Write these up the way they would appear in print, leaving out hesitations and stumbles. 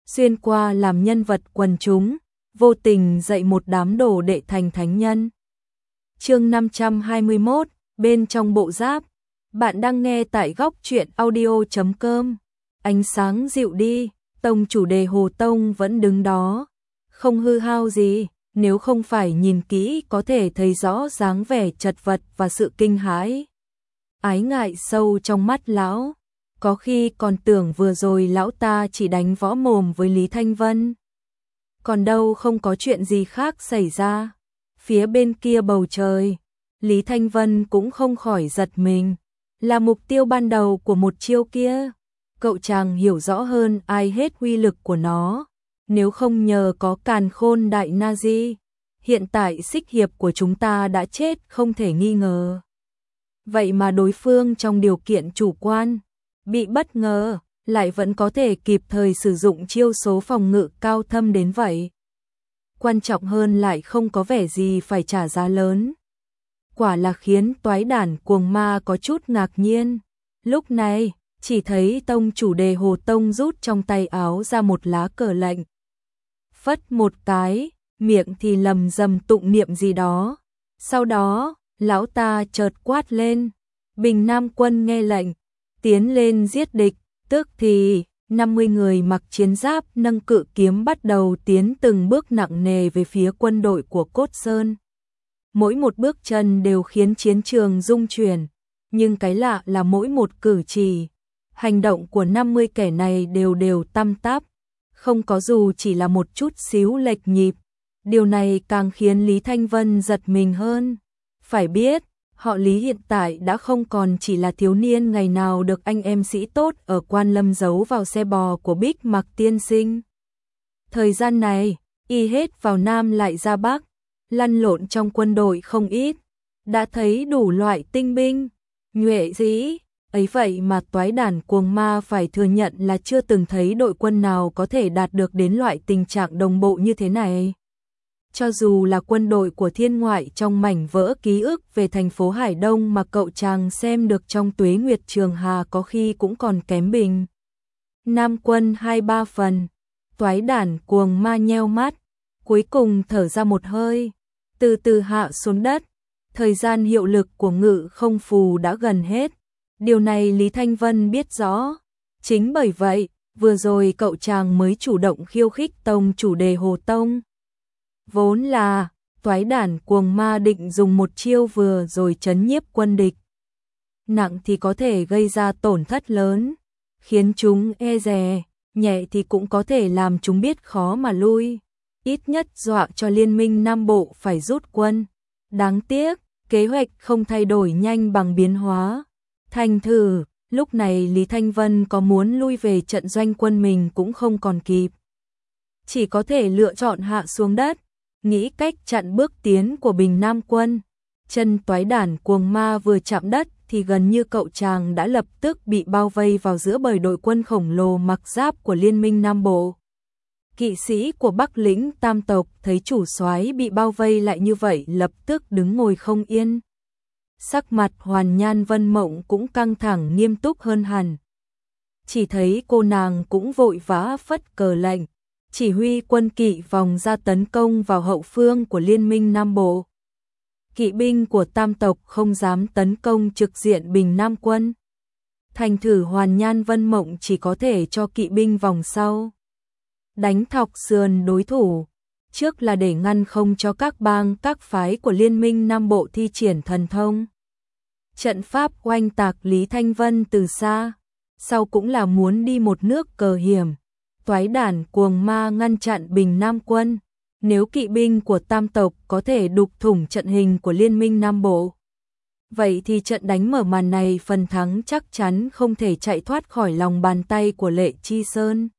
xuyên qua làm nhân vật quần chúng, vô tình dạy một đám đồ đệ thành thánh nhân. Chương 521, bên trong bộ giáp. Bạn đang nghe tại góc truyện audio.com. Ánh sáng dịu đi, tông chủ Đề Hồ Tông vẫn đứng đó, không hư hao gì, nếu không phải nhìn kỹ có thể thấy rõ dáng vẻ chật vật và sự kinh hãi. Ái ngại sâu trong mắt lão, có khi còn tưởng vừa rồi lão ta chỉ đánh võ mồm với Lý Thanh Vân. Còn đâu không có chuyện gì khác xảy ra. Phía bên kia bầu trời, Lý Thanh Vân cũng không khỏi giật mình, là mục tiêu ban đầu của một chiêu kia. Cậu chàng hiểu rõ hơn ai hết uy lực của nó, nếu không nhờ có Càn Khôn Đại Na Di, hiện tại Xích Hiệp của chúng ta đã chết không thể nghi ngờ. Vậy mà đối phương trong điều kiện chủ quan, bị bất ngờ, lại vẫn có thể kịp thời sử dụng chiêu số phòng ngự cao thâm đến vậy. Quan trọng hơn lại không có vẻ gì phải trả giá lớn. Quả là khiến toái đản cuồng ma có chút ngạc nhiên. Lúc này, chỉ thấy tông chủ Đề Hồ Tông rút trong tay áo ra một lá cờ lệnh. Phất một cái, miệng thì lầm rầm tụng niệm gì đó. Sau đó, lão ta chợt quát lên. Bình Nam quân nghe lệnh, tiến lên giết địch. Tức thì 50 người mặc chiến giáp nâng cự kiếm bắt đầu tiến từng bước nặng nề về phía quân đội của Cốt Sơn. Mỗi một bước chân đều khiến chiến trường rung chuyển, nhưng cái lạ là mỗi một cử chỉ, hành động của 50 kẻ này đều đều tăm tắp, không có dù chỉ là một chút xíu lệch nhịp. Điều này càng khiến Lý Thanh Vân giật mình hơn. Phải biết, họ Lý hiện tại đã không còn chỉ là thiếu niên ngày nào được anh em sĩ tốt ở Quan Lâm giấu vào xe bò của Bích Mặc tiên sinh. Thời gian này, y hết vào Nam lại ra Bắc, lăn lộn trong quân đội không ít, đã thấy đủ loại tinh binh, nhuệ dĩ, ấy vậy mà toái đản cuồng ma phải thừa nhận là chưa từng thấy đội quân nào có thể đạt được đến loại tình trạng đồng bộ như thế này. Cho dù là quân đội của Thiên Ngoại trong mảnh vỡ ký ức về thành phố Hải Đông mà cậu chàng xem được trong Tuế Nguyệt Trường Hà có khi cũng còn kém Bình Nam quân 2-3 phần. Toái đản cuồng ma nheo mắt, cuối cùng thở ra một hơi, từ từ hạ xuống đất. Thời gian hiệu lực của Ngự Không Phù đã gần hết. Điều này Lý Thanh Vân biết rõ. Chính bởi vậy, vừa rồi cậu chàng mới chủ động khiêu khích tông chủ Đề Hồ Tông. Vốn là, toái đản cuồng ma định dùng một chiêu vừa rồi trấn nhiếp quân địch. Nặng thì có thể gây ra tổn thất lớn, khiến chúng e dè, nhẹ thì cũng có thể làm chúng biết khó mà lui. Ít nhất dọa cho Liên minh Nam Bộ phải rút quân. Đáng tiếc, kế hoạch không thay đổi nhanh bằng biến hóa. Thành thử, lúc này Lý Thanh Vân có muốn lui về trận doanh quân mình cũng không còn kịp. Chỉ có thể lựa chọn hạ xuống đất, nghĩ cách chặn bước tiến của Bình Nam quân. Chân toái đản cuồng ma vừa chạm đất thì gần như cậu chàng đã lập tức bị bao vây vào giữa bầy đội quân khổng lồ mặc giáp của Liên minh Nam Bộ. Kỵ sĩ của Bắc lĩnh Tam tộc thấy chủ soái bị bao vây lại như vậy lập tức đứng ngồi không yên. Sắc mặt Hoàn Nhan Vân Mộng cũng căng thẳng nghiêm túc hơn hẳn. Chỉ thấy cô nàng cũng vội vã phất cờ lệnh, chỉ huy quân kỵ vòng ra tấn công vào hậu phương của Liên minh Nam Bộ. Kỵ binh của Tam tộc không dám tấn công trực diện Bình Nam quân. Thành thử Hoàn Nhan Vân Mộng chỉ có thể cho kỵ binh vòng sau, đánh thọc sườn đối thủ. Trước là để ngăn không cho các bang các phái của Liên minh Nam Bộ thi triển thần thông. Trận pháp oanh tạc Lý Thanh Vân từ xa, sau cũng là muốn đi một nước cờ hiểm. Toái đản cuồng ma ngăn chặn Bình Nam quân. Nếu kỵ binh của Tam tộc có thể đục thủng trận hình của Liên minh Nam Bộ, vậy thì trận đánh mở màn này phần thắng chắc chắn không thể chạy thoát khỏi lòng bàn tay của Lệ Chi Sơn.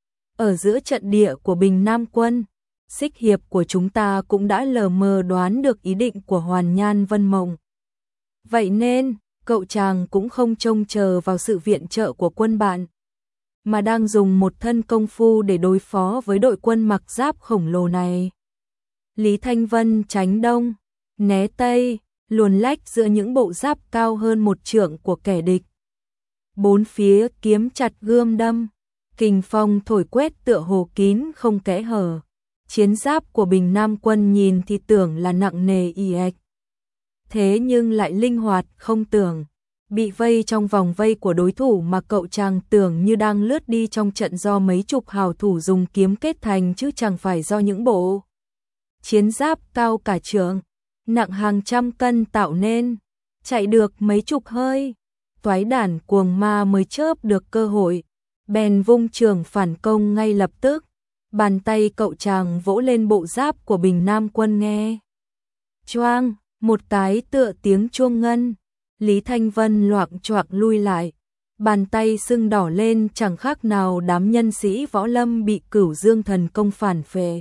Ở giữa trận địa của Bình Nam quân, Xích Hiệp của chúng ta cũng đã lờ mờ đoán được ý định của Hoàn Nhan Vân Mộng. Vậy nên, cậu chàng cũng không trông chờ vào sự viện trợ của quân bạn, mà đang dùng một thân công phu để đối phó với đội quân mặc giáp khổng lồ này. Lý Thanh Vân tránh đông, né tây, luồn lách giữa những bộ giáp cao hơn một trượng của kẻ địch. Bốn phía kiếm chặt gươm đâm, Kình phong thổi quét tựa hồ kín không kẽ hở. Chiến giáp của Bình Nam Quân nhìn thì tưởng là nặng nề ì ạch. Thế nhưng lại linh hoạt không tưởng. Bị vây trong vòng vây của đối thủ mà cậu chàng tưởng như đang lướt đi trong trận do mấy chục hào thủ dùng kiếm kết thành chứ chẳng phải do những bộ chiến giáp cao cả trượng, nặng hàng trăm cân tạo nên. Chạy được mấy chục hơi, toái đản cuồng ma mới chớp được cơ hội, bèn vung trường phản công ngay lập tức. Bàn tay cậu chàng vỗ lên bộ giáp của Bình Nam Quân nghe. Choang, một cái tựa tiếng chuông ngân. Lý Thanh Vân loạng choạng lui lại, bàn tay sưng đỏ lên chẳng khác nào đám nhân sĩ võ lâm bị Cửu Dương thần công phản phệ.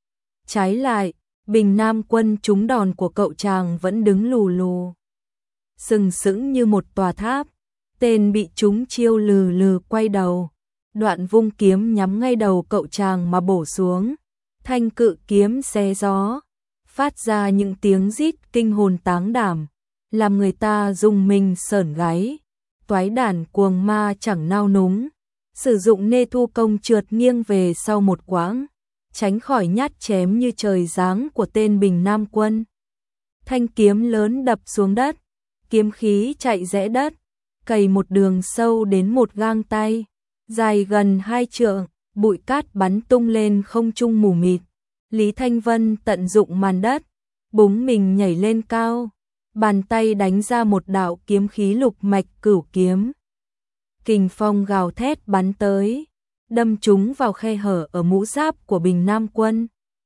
Trái lại, Bình Nam Quân trúng đòn của cậu chàng vẫn đứng lù lù, sừng sững như một tòa tháp. Tên bị trúng chiêu lừ lừ quay đầu, đoạn vung kiếm nhắm ngay đầu cậu chàng mà bổ xuống. Thanh cự kiếm xé gió, phát ra những tiếng rít kinh hồn táng đảm, làm người ta rùng mình sởn gáy. Toái đản cuồng ma chẳng nao núng, sử dụng nê thu công trượt nghiêng về sau một quãng, tránh khỏi nhát chém như trời giáng của tên Bình Nam Quân. Thanh kiếm lớn đập xuống đất, kiếm khí chạy rẽ đất, cày một đường sâu đến một gang tay, dài gần 2 trượng, bụi cát bắn tung lên không trung mù mịt. Lý Thanh Vân tận dụng màn đất, búng mình nhảy lên cao, bàn tay đánh ra một đạo kiếm khí lục mạch cửu kiếm. Kình phong gào thét bắn tới, đâm trúng vào khe hở ở mũ giáp của Bình Nam Quân.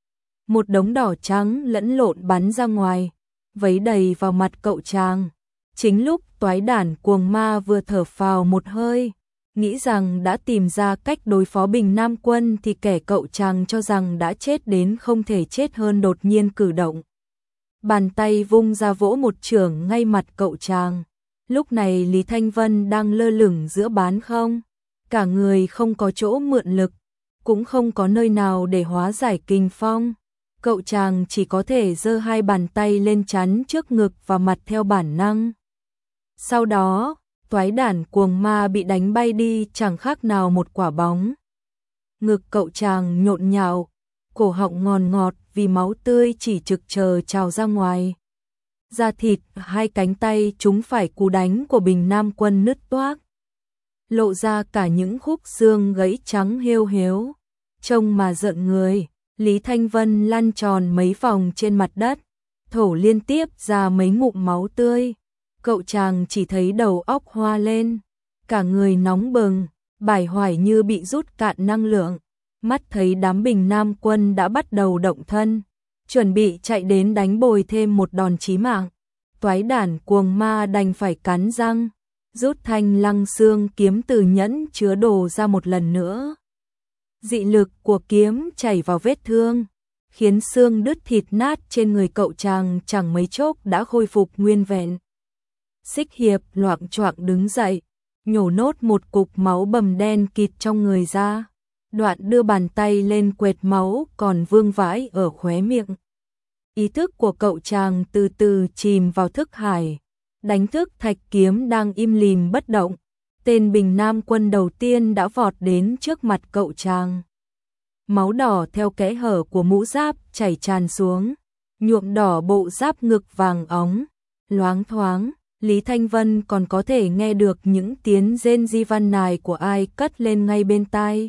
Một đống đỏ trắng lẫn lộn bắn ra ngoài, vấy đầy vào mặt cậu chàng. Chính lúc toái đản cuồng ma vừa thở phào một hơi, nghĩ rằng đã tìm ra cách đối phó Bình Nam Quân thì kẻ cậu chàng cho rằng đã chết đến không thể chết hơn đột nhiên cử động. Bàn tay vung ra vỗ một chưởng ngay mặt cậu chàng. Lúc này Lý Thanh Vân đang lơ lửng giữa bán không, cả người không có chỗ mượn lực, cũng không có nơi nào để hóa giải kình phong. Cậu chàng chỉ có thể giơ hai bàn tay lên chắn trước ngực và mặt theo bản năng. Sau đó, toái đản cuồng ma bị đánh bay đi chẳng khác nào một quả bóng. Ngực cậu chàng nhộn nhạo, cổ họng ngòn ngọt vì máu tươi chỉ trực chờ trào ra ngoài. Da thịt, hai cánh tay chúng phải cú đánh của Bình Nam Quân nứt toác, lộ ra cả những khúc xương gãy trắng hêu hếu. Trông mà giận người. Lý Thanh Vân lăn tròn mấy vòng trên mặt đất, thổ liên tiếp ra mấy ngụm máu tươi. Cậu chàng chỉ thấy đầu óc hoa lên, cả người nóng bừng, bải hoài như bị rút cạn năng lượng. Mắt thấy đám Bình Nam Quân đã bắt đầu động thân, chuẩn bị chạy đến đánh bồi thêm một đòn chí mạng. Toái đản cuồng ma đành phải cắn răng, rút thanh lăng xương kiếm từ nhẫn chứa đồ ra một lần nữa. Dị lực của kiếm chảy vào vết thương, khiến xương đứt thịt nát trên người cậu chàng chẳng mấy chốc đã khôi phục nguyên vẹn. Xích Hiệp loạng choạng đứng dậy, nhổ nốt một cục máu bầm đen kịt trong người ra, đoạn đưa bàn tay lên quệt máu còn vương vãi ở khóe miệng. Ý thức của cậu chàng từ từ chìm vào thức hải, đánh thức Thạch Kiếm đang im lìm bất động. Tên Bình Nam Quân đầu tiên đã vọt đến trước mặt cậu chàng. Máu đỏ theo kẽ hở của mũ giáp chảy tràn xuống, nhuộm đỏ bộ giáp ngực vàng óng. Loáng thoáng, Lý Thanh Vân còn có thể nghe được những tiếng rên di văn nài của ai cất lên ngay bên tai.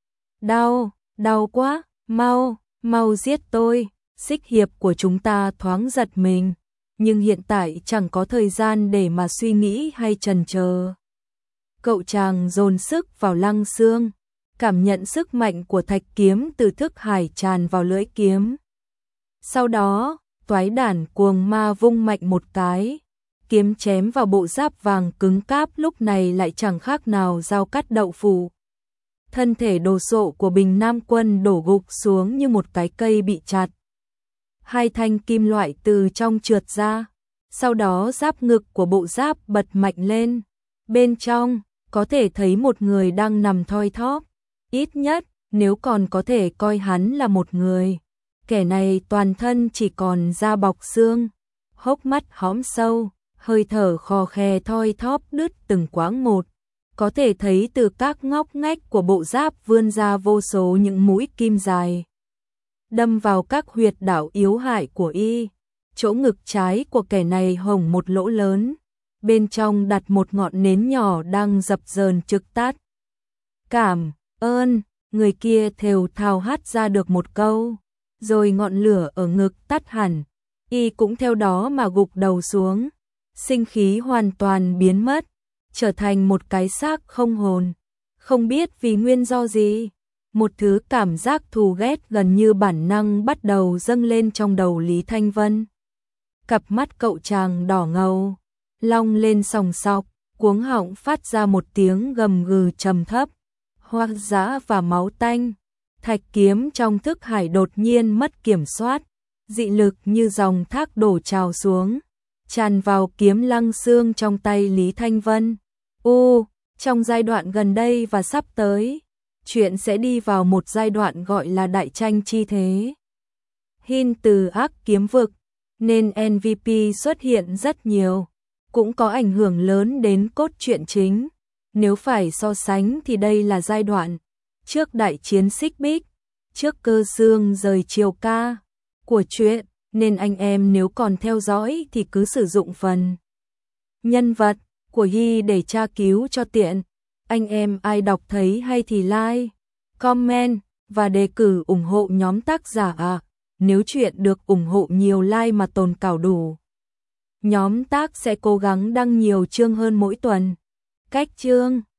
Đau, đau quá, mau, mau giết tôi. Xích Hiệp của chúng ta thoáng giật mình, nhưng hiện tại chẳng có thời gian để mà suy nghĩ hay chần chờ. Cậu chàng dồn sức vào lăng xương, cảm nhận sức mạnh của thạch kiếm từ thức hải tràn vào lưỡi kiếm. Sau đó, toái đản cuồng ma vung mạnh một cái, kiếm chém vào bộ giáp vàng cứng cáp lúc này lại chẳng khác nào dao cắt đậu phụ. Thân thể đồ sộ của Bình Nam Quân đổ gục xuống như một cái cây bị chặt. Hai thanh kim loại từ trong trượt ra, sau đó giáp ngực của bộ giáp bật mạnh lên. Bên trong, có thể thấy một người đang nằm thoi thóp. Ít nhất, nếu còn có thể coi hắn là một người. Kẻ này toàn thân chỉ còn da bọc xương, hốc mắt hõm sâu, hơi thở khò khè thoi thóp đứt từng quãng một. Có thể thấy từ các ngóc ngách của bộ giáp vươn ra vô số những mũi kim dài, đâm vào các huyệt đạo yếu hại của y. Chỗ ngực trái của kẻ này hổng một lỗ lớn, bên trong đặt một ngọn nến nhỏ đang dập dờn trực tắt. Cảm ơn, người kia thều thào hát ra được một câu, rồi ngọn lửa ở ngực tắt hẳn, y cũng theo đó mà gục đầu xuống, sinh khí hoàn toàn biến mất, trở thành một cái xác không hồn. Không biết vì nguyên do gì, một thứ cảm giác thù ghét gần như bản năng bắt đầu dâng lên trong đầu Lý Thanh Vân. Cặp mắt cậu chàng đỏ ngầu, long lên sòng sọc, cuống họng phát ra một tiếng gầm gừ trầm thấp, hoang dã và máu tanh. Thạch kiếm trong thức hải đột nhiên mất kiểm soát, dị lực như dòng thác đổ trào xuống, tràn vào kiếm lăng xương trong tay Lý Thanh Vân. Trong giai đoạn gần đây và sắp tới, chuyện sẽ đi vào một giai đoạn gọi là đại tranh chi thế. Hin từ ác kiếm vực, nên MVP xuất hiện rất nhiều, cũng có ảnh hưởng lớn đến cốt truyện chính. Nếu phải so sánh thì đây là giai đoạn trước đại chiến xích bích, trước cơ xương rời chiều ca của truyện, nên anh em nếu còn theo dõi thì cứ sử dụng phần nhân vật của Hi để tra cứu cho tiện. Anh em ai đọc thấy hay thì like, comment và đề cử ủng hộ nhóm tác giả ạ. Nếu chuyện được ủng hộ nhiều like mà tồn cảo đủ, nhóm tác sẽ cố gắng đăng nhiều chương hơn mỗi tuần. Cách chương